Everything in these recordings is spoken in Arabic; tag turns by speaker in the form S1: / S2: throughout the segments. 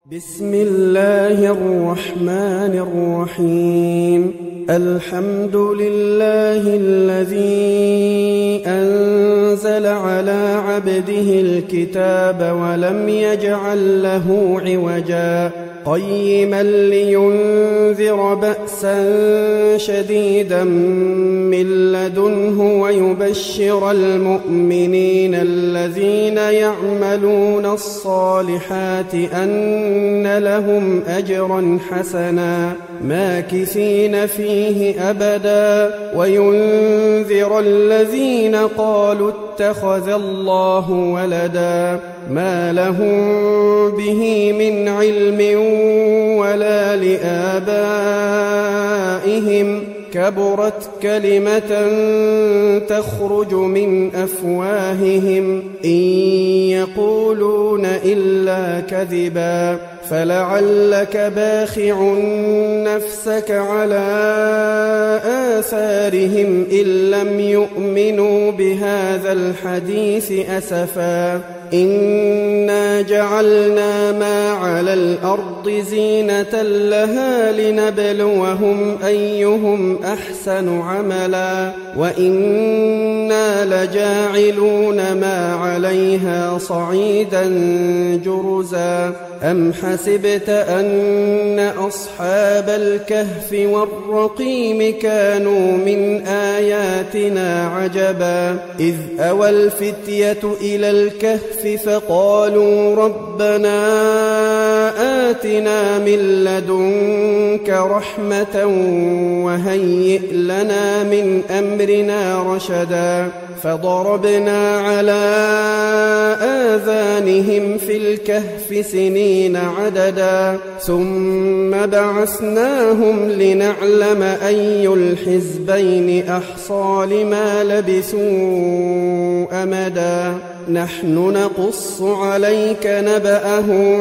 S1: بسم الله الرحمن الرحيم. الحمد لله الذي أنزل على عبده الكتاب ولم يجعل له عوجا قيما لينذر بأسا شديدا من لدنه ويبشر المؤمنين الذين يعملون الصالحات أن لهم أجرا حسنا ماكثين فيه أبدا وينذر الذين قالوا اتخذ الله ولدا ما لهم به من علم ولا لآبائهم كبرت كلمة تخرج من أفواههم إن يقولون إلا كذبا فلعلك باخع نفسك على آثارهم إن لم يؤمنوا بهذا الحديث أسفا إنا جعلنا ما على الأرض زينة لها لنبلوهم أيهم أحسن عملا وإنا لجاعلون ما عليها صعيدا جرزا أم حسبت أن أصحاب الكهف والرقيم كانوا من آياتنا عجبا إذ أوى الفتية إلى الكهف فقالوا ربنا آتنا من لدنك رحمة وهيئ لنا من أمرنا رشدا فضربنا على آذانهم في الكهف سنين عددا ثم بعثناهم لنعلم أي الحزبين أحصى لما لبثوا أمدا نحن نقص عليك نبأهم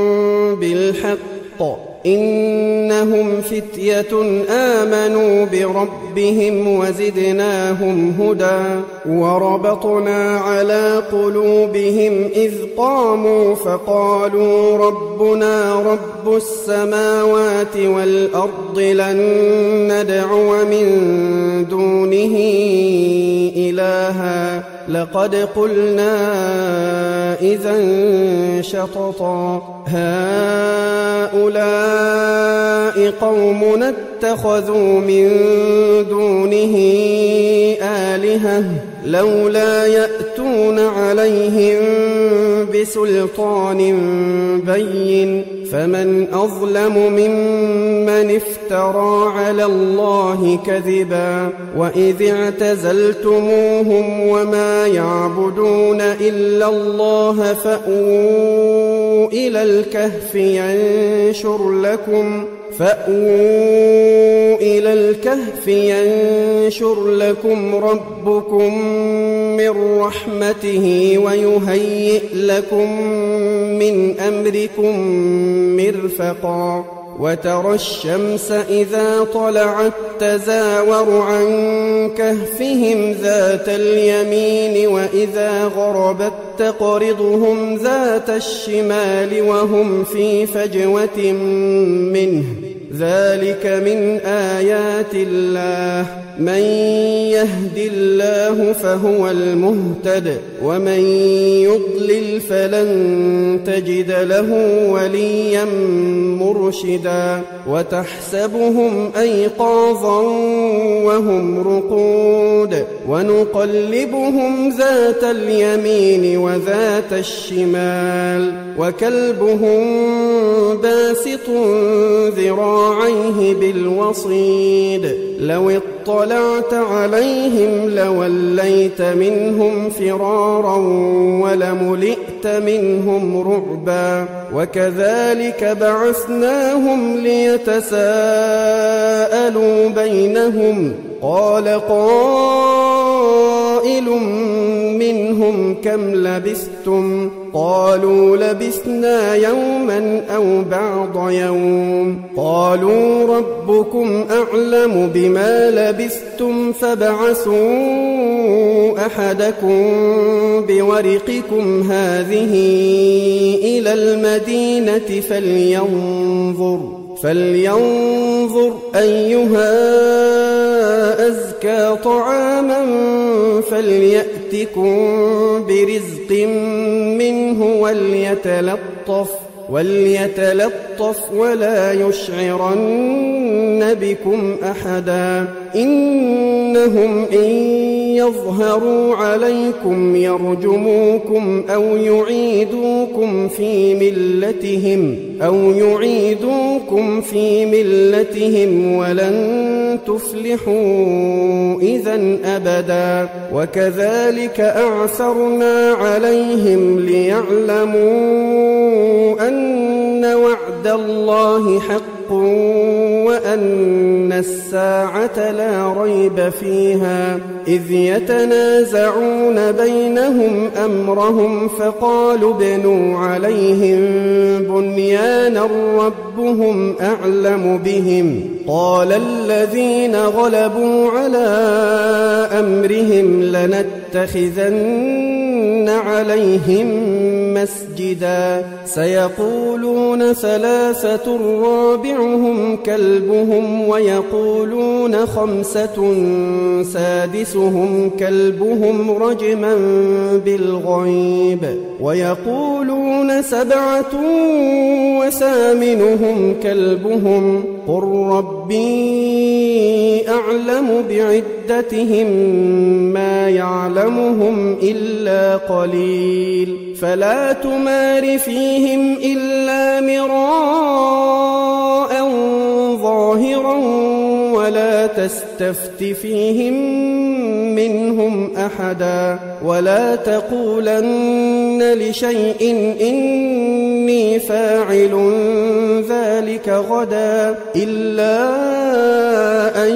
S1: بالحق إنهم فتية آمنوا بربهم وزدناهم هدى وربطنا على قلوبهم إذ قاموا فقالوا ربنا رب السماوات والأرض لن ندعو من دونه إلها لقد قلنا إذا شططا هؤلاء قومنا اتخذوا من دونه آلهة لولا يأتون عليهم بسلطان بين فمن أظلم ممن افترى على الله كذبا وإذ اعتزلتموهم وما يعبدون إلا الله فأووا إلى الكهف ينشر لكم ربكم من رحمته ويهيئ لكم من أمركم مرفقا وترى الشمس إذا طلعت تزاور عن كهفهم ذات اليمين وإذا غربت تقرضهم ذات الشمال وهم في فجوة منه ذلك من آيات الله من يهد الله فهو المهتد ومن يضلل فلن تجد له وليا مرشدا وتحسبهم أيقاظا وهم رقود ونقلبهم ذات اليمين وذات الشمال وكلبهم باسط ذراعيه بالوصيد لو اطلعت عليهم لوليت منهم فرارا ولملئت منهم رعبا وكذلك بعثناهم ليتساءلوا بينهم قال قائل منهم كم لبثتم قالوا لبثنا يوما أو بعض يوم قالوا ربكم أعلم بما لبثتم فابعثوا أحدكم بورقكم هذه إلى المدينة فلينظر أيها أزكى طعاما فليأتكم برزق منه وليتلطف ولا يشعرن بكم أحدا إنهم إن يظهروا عليكم يرجموكم أو يعيدوكم في ملتهم ولن تفلحوا إذا أبدا وكذلك أعثرنا عليهم ليعلموا أن وعد الله حق وأن الساعة لا ريب فيها إذ يتنازعون بينهم أمرهم فقالوا ابنوا عليهم بنيانا ربهم أعلم بهم قال الذين غلبوا على أمرهم لنتخذن عليهم مسجدا سيقولون ثلاثة رابعهم كلبهم ويقولون خمسة سادسهم كلبهم رجما بالغيب ويقولون سبعة وثامنهم كلبهم قل ربي أعلم بعدتهم ما يعلمهم إلا قليل فلا تمار فيهم إلا مراء ظاهرا ولا تستفت فيهم منهم أحدا ولا تقولن لشيء إني فاعل ذلك غدا إلا أن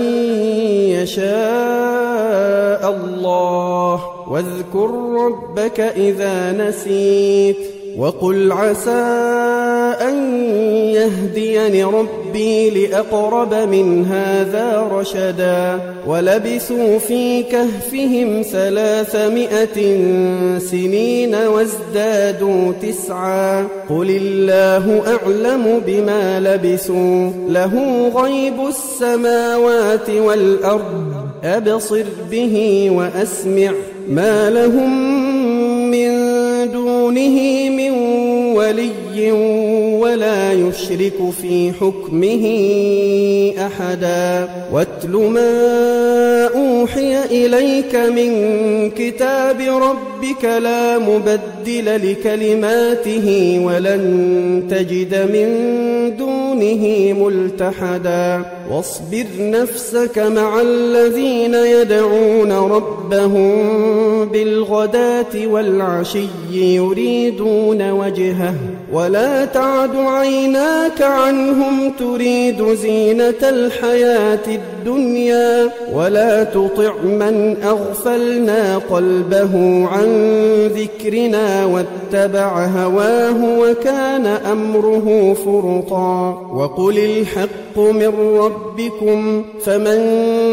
S1: يشاء الله واذكر ربك إذا نسيت وقل عسى أن يهديني ربي لأقرب من هذا رشدا ولبثوا في كهفهم 300 سنين وازدادوا 9 قل الله أعلم بما لبثوا له غيب السماوات والأرض أبصر به وأسمع ما لهم من دونه من ولي ولا يشرك في حكمه أحدا واتل ما أوحي إليك من كتاب ربك لا مبدل لكلماته ولن تجد من دونه ملتحدا واصبر نفسك مع الذين يدعون ربهم بالغداة والعشي يريدون وجهه ولا تعد عيناك عنهم تريد زينة الحياة الدنيا ولا تطع من أغفلنا قلبه عن ذكرنا واتبع هواه وكان أمره فرطا وقل الحق من ربكم فمن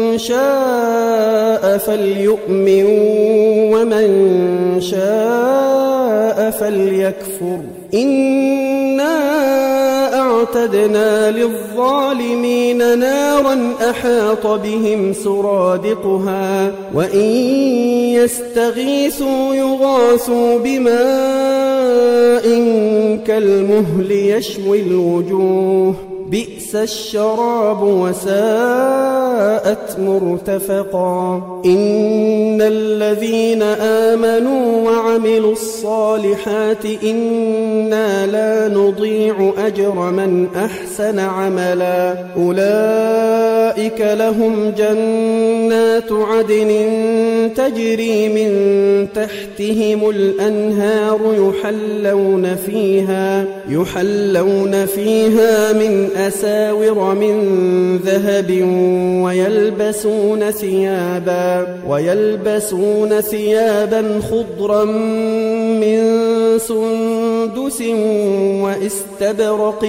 S1: شاء فليؤمن ومن شاء فليكفر إنا أعتدنا للظالمين نارا أحاط بهم سرادقها وإن يستغيثوا يغاثوا بماء كالمهل يشوي الوجوه بئس الشراب وساءت مرتفقا إن الذين آمنوا وعملوا الصالحات إنا لا نضيع أجر من أحسن عملا أولئك لهم جنات عدن تجري من تحتهم الأنهار يحلون فيها من أساور من ذهب ويلبسون ثيابا خضرا من سندس واستبرق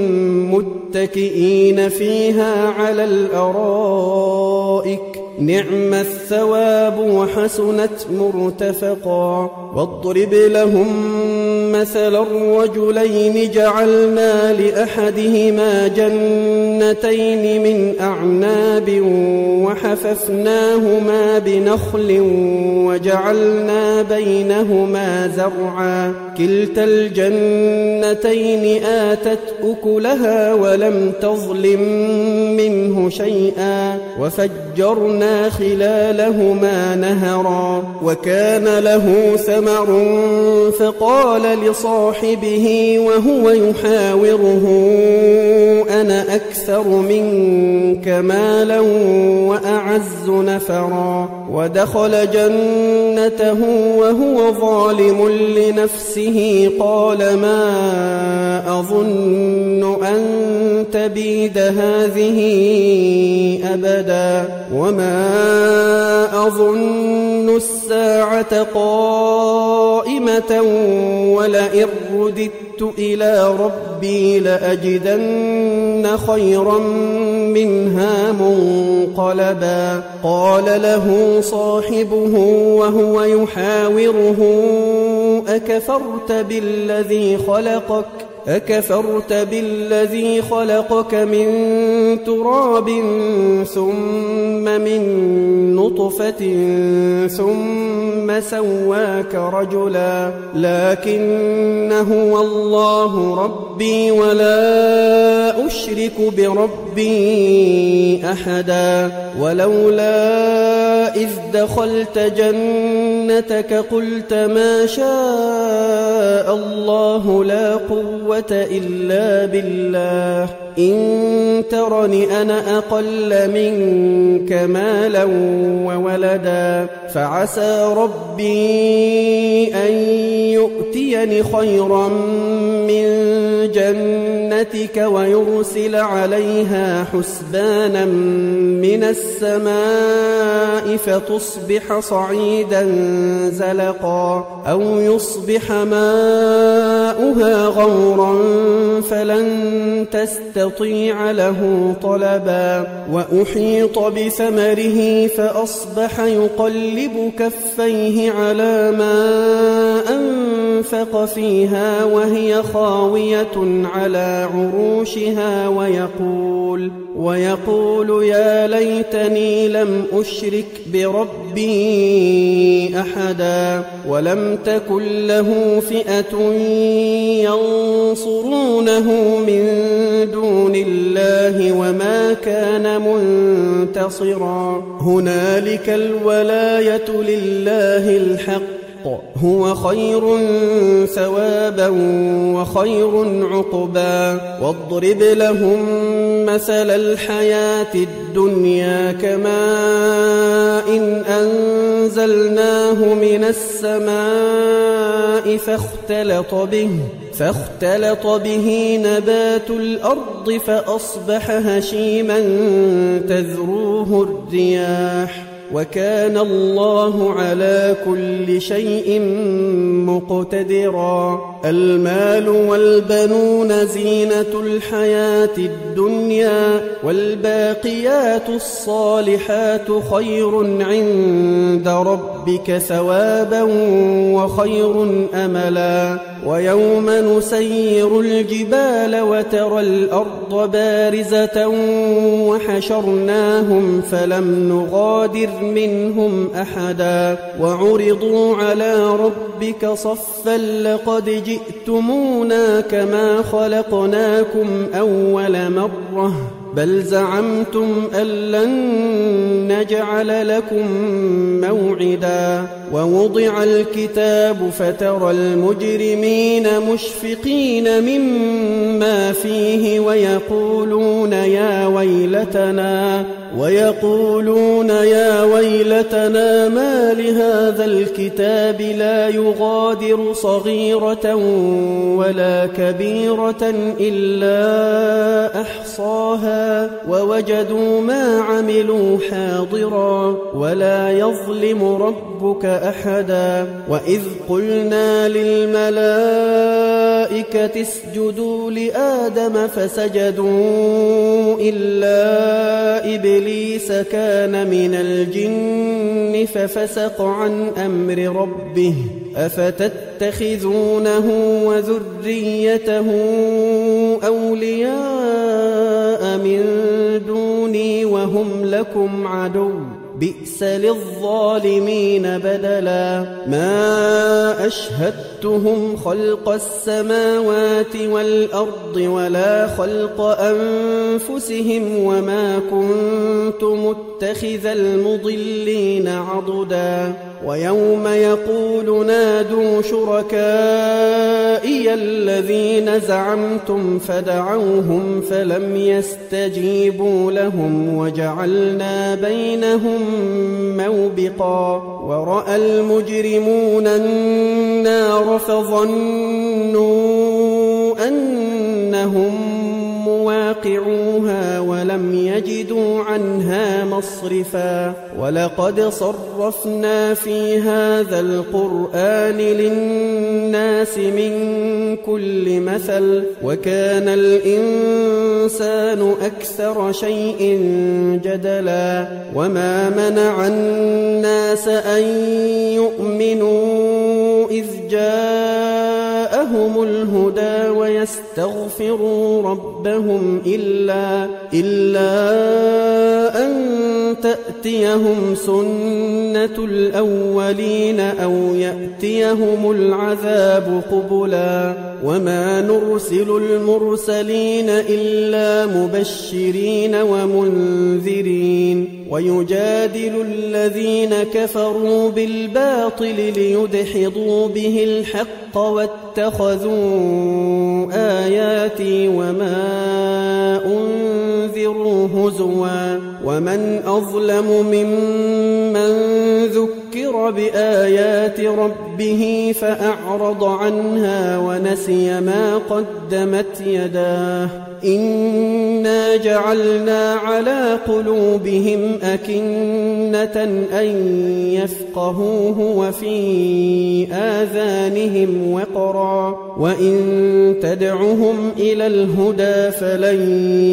S1: متكئين فيها على الأرائك نعم الثواب وحسنت مرتفقا واضرب لهم مثلا الرجلين جعلنا لأحدهما جنتين من أعناب وحففناهما بنخل وجعلنا بينهما زرعا كلتا الجنتين آتت أكلها ولم تظلم منه شيئا وفجرنا خلالهما نهرا وكان له ثمر فقال لصاحبه وهو يحاوره أنا أكثر منك مالا وأعز نفرا ودخل جنته وهو ظالم لنفسه قال ما أظن أن تبيد هذه أبدا وما أظن الساعة قائمة ولئن رددت إلى ربي لأجدن خيرا منها منقلبا قال له صاحبه وهو يحاوره أكفرت بالذي خلقك من تراب ثم من نطفة ثم سواك رجلا لكن هو الله ربي ولا أشرك بربي أحدا ولولا إذ دخلت جنتك قلت ما شاء الله لا قوة إلا بالله إن ترني أنا أقل منك مالا وولدا فعسى ربي أن يؤتيني خيرا من جنتك ويرسل عليها حسبانا من السماء فتصبح صعيدا زلقا أو يصبح ماؤها غورا فلن تستطيع له طلبا وأحيط بثمره فأصبح يقلب كفيه على ما أنفق فيها وهي خاوية على عروشها ويقول يا ليتني لم أشرك بربي أحدا ولم تكن له فئة ينصرونه من دون الله وما كان منتصرا هنالك الولاية لله الحق هو خير ثوابا وخير عقبا واضرب لهم مثل الحياة الدنيا كماء إن أنزلناه من السماء فاختلط به نبات الأرض فأصبح هشيما تذروه الرياح وكان الله على كل شيء مقتدرا المال والبنون زينة الحياة الدنيا والباقيات الصالحات خير عند ربك ثوابا وخير أملا ويوم نسير الجبال وترى الأرض بارزة وحشرناهم فلم نغادر منهم أحدا وعرضوا على ربك صفا لقد جئتمونا كما خلقناكم أول مرة بل زعمتم أن لن نجعل لكم موعدا ووضع الكتاب فترى المجرمين مشفقين مما فيه ويقولون ويقولون يا ويلتنا ما لهذا الكتاب لا يغادر صغيرة ولا كبيرة إلا أحصاها ووجدوا ما عملوا حاضرا ولا يظلم ربك أحدا وإذ قلنا للملائكة اسجدوا لآدم فسجدوا إلا إبليس كان من الجن ففسق عن أمر ربه أفتتخذونه وذريته أولياء من دوني وهم لكم عدو بئس للظالمين بدلا ما أشهدتهم خلق السماوات والأرض ولا خلق أنفسهم وما كنت متخذ المضلين عضدا ويوم يقول نادوا شركائي الذين زعمتم فدعوهم فلم يستجيبوا لهم وجعلنا بينهم موبقا ورأى المجرمون النار فظنوا أنهم مواقعوها ولم يجدوا عنها مصرفا ولقد صرفنا في هذا القرآن للناس من كل مثل وكان الإنسان أكثر شيء جدلا وما منع الناس أن يؤمنوا إذ جاءهم الهدى ويستغفروا ربهم إلا أن تأتيهم سنة الأولين أو يأتيهم العذاب قبلا وما نرسل المرسلين إلا مبشرين ومنذرين ويجادل الذين كفروا بالباطل ليدحضوا به الحق واتخذوا آياتي وما أنذروا هزوا ومن أظلم ممن ذكر بآيات ربه فأعرض عنها ونسي ما قدمت يداه إنا جعلنا على قلوبهم أكنة أن يفقهوه وفي آذانهم وقرا وإن تدعهم إلى الهدى فلن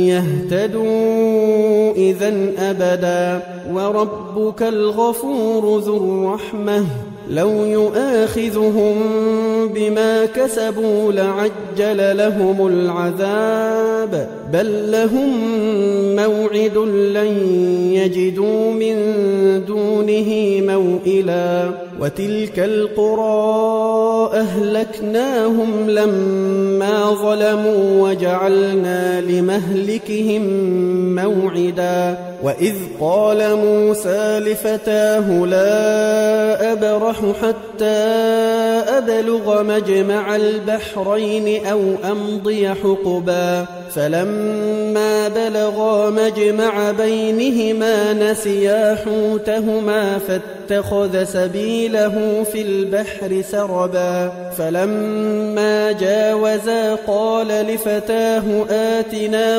S1: يهتدوا إذن أبدا وربك الغفور ذو الرحمة لو يؤاخذهم بما كسبوا لعجل لهم العذاب بل لهم موعد لن يجدوا من دونه موئلا وتلك القرى أهلكناهم لما ظلموا وجعلنا لمهلكهم موعدا وإذ قال موسى لفتاه لا أبرح حتى أبلغ مجمع البحرين أو أمضي حقبا فلما بلغا مجمع بينهما نسيا حوتهما فاتخذ سبيله في البحر سربا فلما جاوزا قال لفتاه آتنا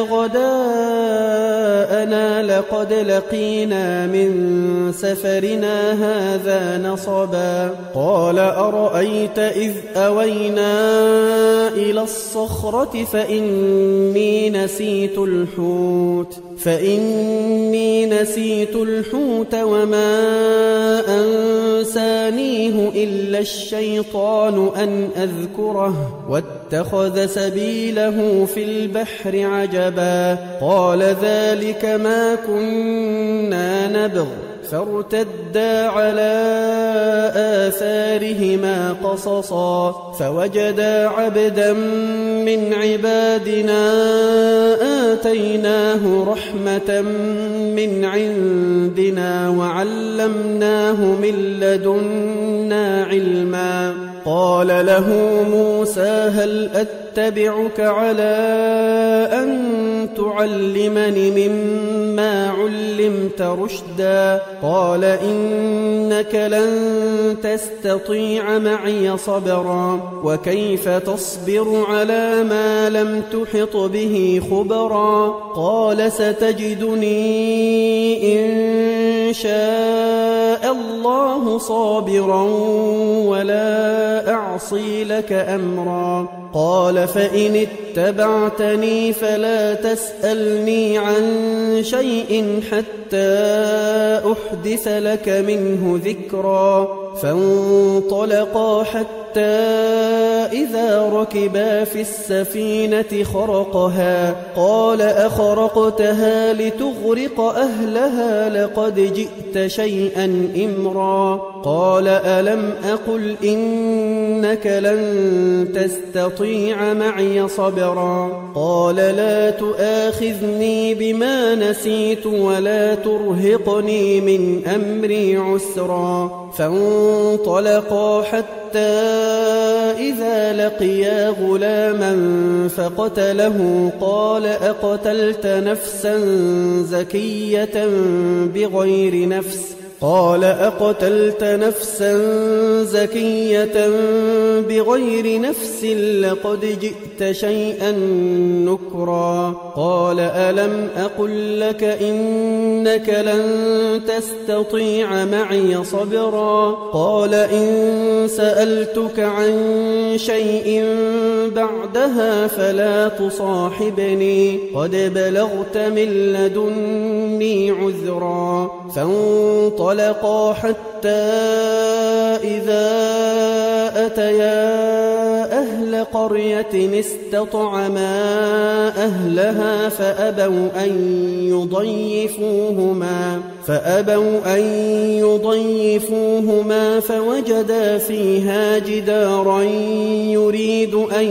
S1: غداءنا لقد لقينا من سفرنا هذا نصبا قال أرأيت إذ أوينا إلى الصخرة فإني نسيت الحوت وما أنسانيه إلا الشيطان أن أذكره واتخذ سبيله في البحر عجبا قال ذلك ما كنا نبغ فارتدا على آثارهما قصصا فوجدا عبدا من عبادنا آتيناه رحمة من عندنا وعلمناه من لدنا علما قال له موسى هل أتبعك على أن تعلمني مما علمت رشدا قال إنك لن تستطيع معي صبرا وكيف تصبر على ما لم تحط به خبرا قال ستجدني إن شاء الله صابرا ولا أعصي لك أمرا قال فإن اتبعتني فلا تسألني عن شيء حتى أحدث لك منه ذكرا فانطلقا حتى إذا ركبا في السفينة خرقها قال أخرقتها لتغرق أهلها لقد جئت شيئا إمرا قال ألم أقل إنك لن تستطيع معي صبرا قال لا تؤاخذني بما نسيت ولا ترهقني من أمري عسرا فانطلقا حتى إذا لقيا غلاما فقتله قال أقتلت نفسا زكية بغير نفس قال أقتلت نفسا زكية بغير نفس لقد جئت شيئا نكرا قال ألم أقل لك إنك لن تستطيع معي صبرا قال إن سألتك عن شيء بعدها فلا تصاحبني قد بلغت من لدني عذرا فانطلقا حتى إذا أتيا أهل قرية استطعما أهلها فأبوا أن يضيفوهما فوجدا فيها جدارا يريد أن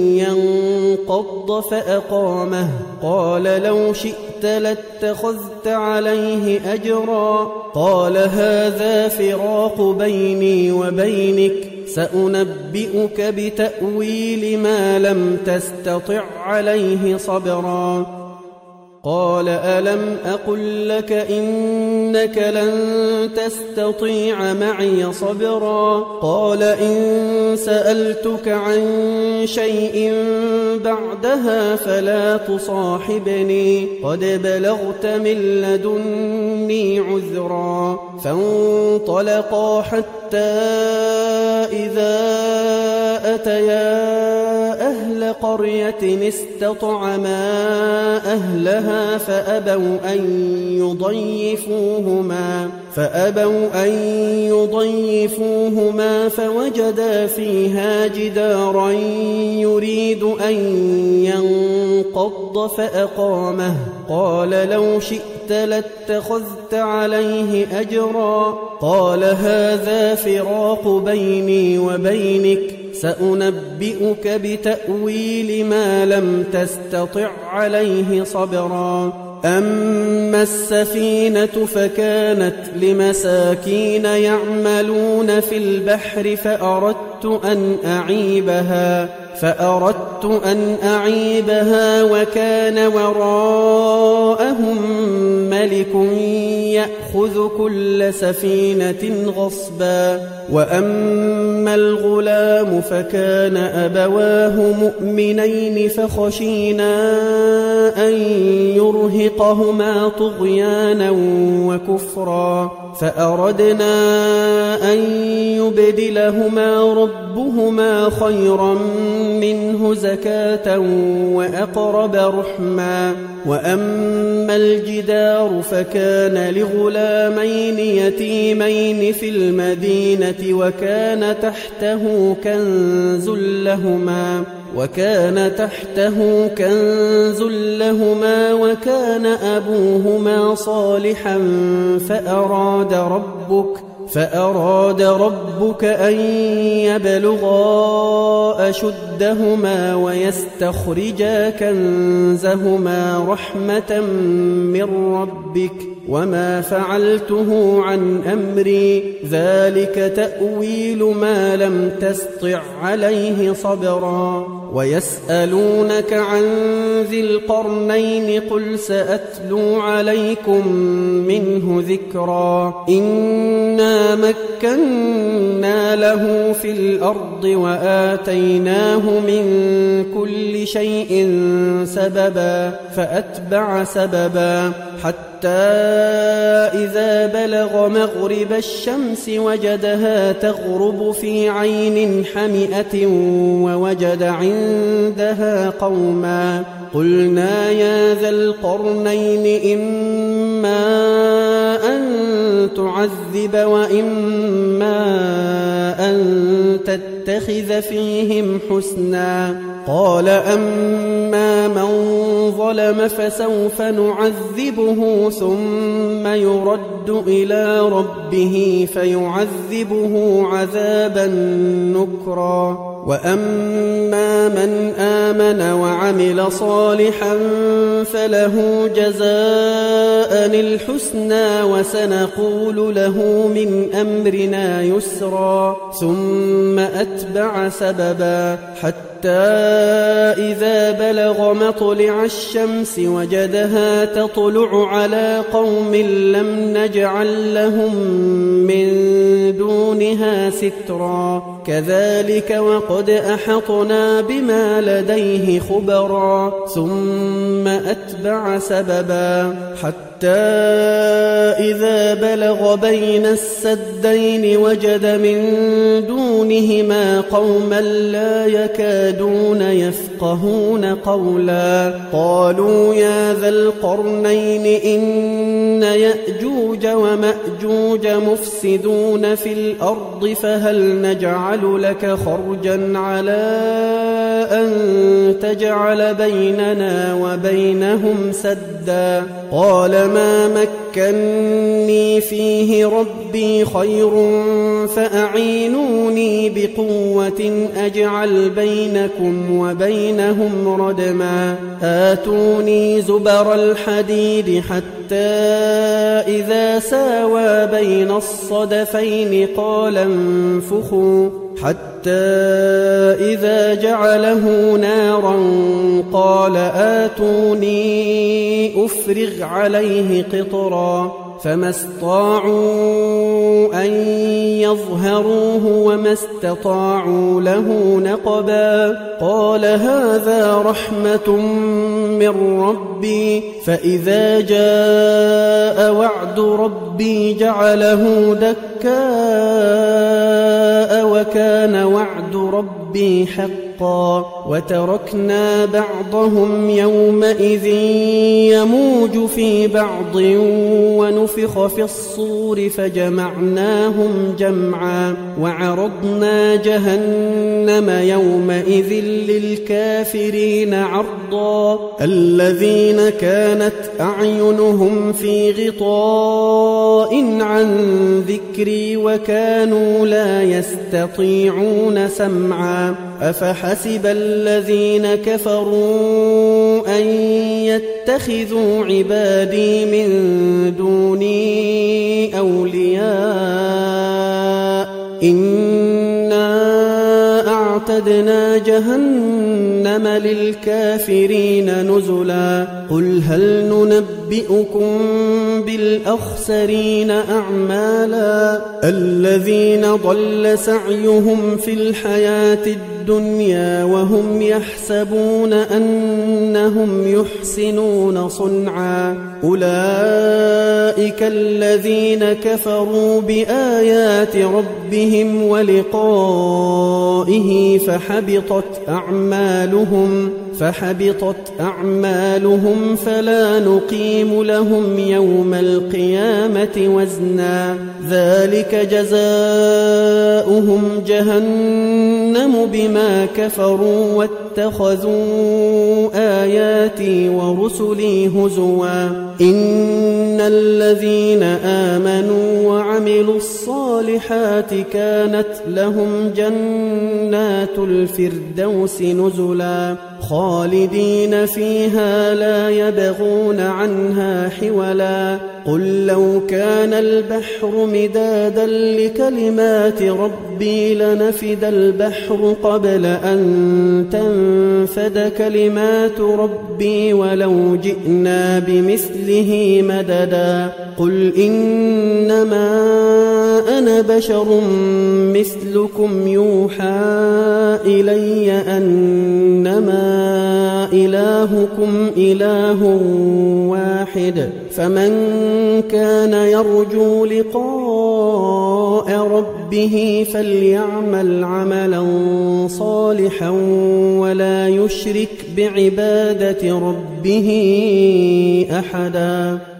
S1: ينقض فأقامه قال لو شئت لاتخذت عليه أجرا قال هذا فراق بيني وبينك سأنبئك بتأويل ما لم تستطع عليه صبرا قال ألم أقل لك إنك لن تستطيع معي صبرا قال إن سألتك عن شيء بعدها فلا تصاحبني قد بلغت من لدني عذرا فانطلقا حتى إذا أتيا أهل قرية استطعما أهلها فأبوا أن يضيفوهما فوجدا فيها جدارا يريد أن ينقض فأقامه قال لو شئت لاتخذت عليه أجرا قال هذا فراق بيني وبينك سأنبئك بتأويل ما لم تستطع عليه صبرا أما السفينة فكانت لمساكين يعملون في البحر فأردت أن أعيبها وكان وراءهم ملك يأخذ كل سفينة غصبا وأما الغلام فكان أبواه مؤمنين فخشينا أن يرهقهما طغيانا وكفرا فأردنا أن يبدلهما ربهما خيرا منه زكاة وأقرب رحما وأما الجدار فكان لغلامين يتيمين في المدينة وكان تحته كنز لهما وكان أبوهما صالحا فأراد ربك أن يبلغا أشدهما ويستخرجا كنزهما رحمة من ربك وما فعلته عن أمري ذلك تأويل ما لم تسطع عليه صبرا ويسألونك عن ذي القرنين قل سأتلو عليكم منه ذكرا إنا مكنا له في الأرض وآتيناه من كل شيء سببا فأتبع سببا حتى إذا بلغ مغرب الشمس وجدها تغرب في عين حمئة ووجد عندها قوما قلنا يا ذا القرنين إما أن تعذب وإما أن تتخذ فيهم حسنا قال أما من ظلم فسوف نعذبه ثم يرد إلى ربه فيعذبه عذابا نكرا وأما من آمن وعمل صالحا فله جزاء الحسنى وسنقول له من أمرنا يسرا ثم أتبع سببا حتى إذا بلغ مطلع الشمس وجدها تطلع على قوم لم نجعل لهم من دونها سترا كذلك وقد أحطنا بما لديه خبرا ثم أتبع سببا حتى إذا بلغ بين السدين وجد من دونهما قوما لا يكادون يفقهون قولا قالوا يا ذا القرنين إن يأجوج ومأجوج مفسدون في الأرض فهل نجعل لك خرجا على أن تجعل بيننا وبينهم سدا قال ما مكني فيه ربي خير فأعينوني بقوة أجعل بينكم وبينهم ردما آتوني زبر الحديد حتى إذا ساوى بين الصدفين قال انفخوا حتى إذا جعله نارا قال آتوني أفرغ عليه قطرا فما استطاعوا أن يظهروه وما استطاعوا له نقبا قال هذا رحمة من ربي فإذا جاء وعد ربي جعله دكاء وكان وعد ربي حقا وتركنا بعضهم يومئذ يموج في بعض ونفخ في الصور فجمعناهم جمعا وعرضنا جهنم يومئذ للكافرين عرضا الذين كانت أعينهم في غطاء عن ذكري وكانوا لا يستطيعون سمعا أفحسب الذين كفروا أن يتخذوا عبادي من دوني أولياء إنا أعتدنا جهنم للكافرين نزلا قل هل ننبئكم بالأخسرين أعمالا الذين ضل سعيهم في الحياة الدنيا وهم يحسبون أنهم يحسنون صنعا أولئك الذين كفروا بآيات ربهم ولقائه فحبطت أعمالهم فحبطت أعمالهم فلا نقيم لهم يوم القيامة وزنا ذلك جزاؤهم جهنم بما كفروا واتخذوا آياتي ورسلي هزوا إن الذين آمنوا وعملوا الصالحات كانت لهم جنات الفردوس نزلا خالدين فيها لا يبغون عنها حولا قل لو كان البحر مدادا لكلمات ربي لنفد البحر قبل أن تنفد كلمات ربي ولو جئنا بمثله مددا قل إنما أنا بشر مثلكم يوحى إلي أنما إلهكم إله واحد فمن كان يرجو لقاء ربه فليعمل عملا صالحا ولا يشرك بعبادة ربه أحدا